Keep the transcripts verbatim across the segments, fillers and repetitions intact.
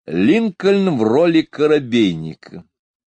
Линкольн в роли корабейника.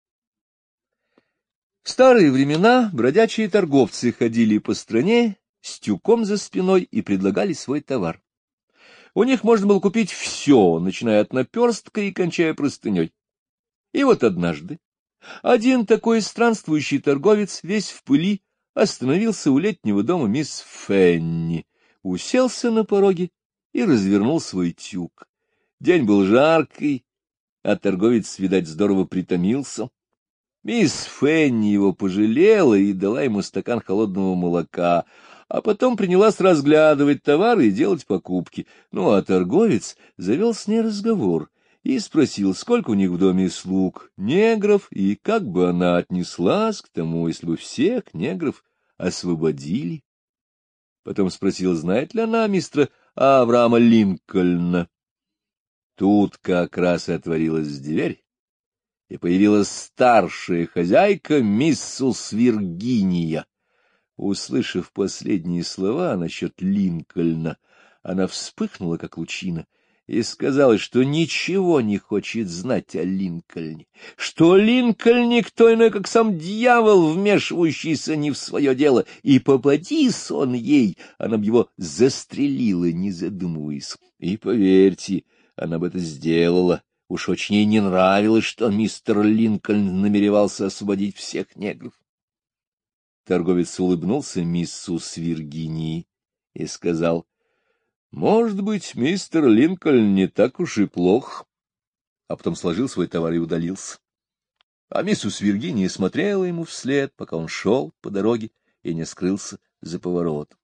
В старые времена бродячие торговцы ходили по стране с тюком за спиной и предлагали свой товар. У них можно было купить все, начиная от наперстка и кончая простыней. И вот однажды один такой странствующий торговец, весь в пыли, остановился у летнего дома мисс Фенни, уселся на пороге и развернул свой тюк. День был жаркий, а торговец, видать, здорово притомился. Мисс Фенни его пожалела и дала ему стакан холодного молока, а потом принялась разглядывать товары и делать покупки. Ну, а торговец завел с ней разговор и спросил, сколько у них в доме слуг, негров, и как бы она отнеслась к тому, если бы всех негров освободили. Потом спросил, знает ли она мистера Авраама Линкольна. Тут как раз отворилась дверь, и появилась старшая хозяйка, миссус Виргиния. Услышав последние слова насчет Линкольна, она вспыхнула, как лучина, и сказала, что ничего не хочет знать о Линкольне, что Линкольн никто иной, как сам дьявол, вмешивающийся не в свое дело, и попадись он ей, она бы его застрелила, не задумываясь. И поверьте, она бы это сделала. Уж очень ей не нравилось, что мистер Линкольн намеревался освободить всех негров. Торговец улыбнулся миссус Виргинии и сказал, «Может быть, мистер Линкольн не так уж и плох», а потом сложил свой товар и удалился. А миссус Виргиния смотрела ему вслед, пока он шел по дороге и не скрылся за поворотом.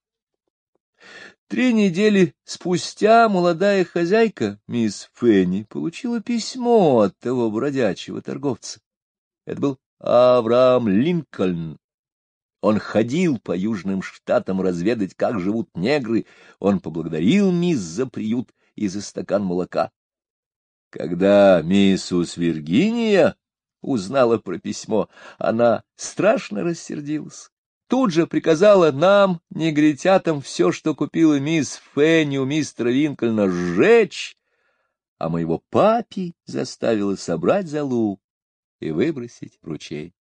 Три недели спустя молодая хозяйка, мисс Фенни, получила письмо от того бродячего торговца. Это был Авраам Линкольн. Он ходил по южным штатам разведать, как живут негры. Он поблагодарил мисс за приют и за стакан молока. Когда миссус Виргиния узнала про письмо, она страшно рассердилась. Тут же приказала нам, негритятам, все, что купила мисс Фенни у мистера Линкольна, сжечь, а моего папи заставила собрать золу и выбросить в ручей.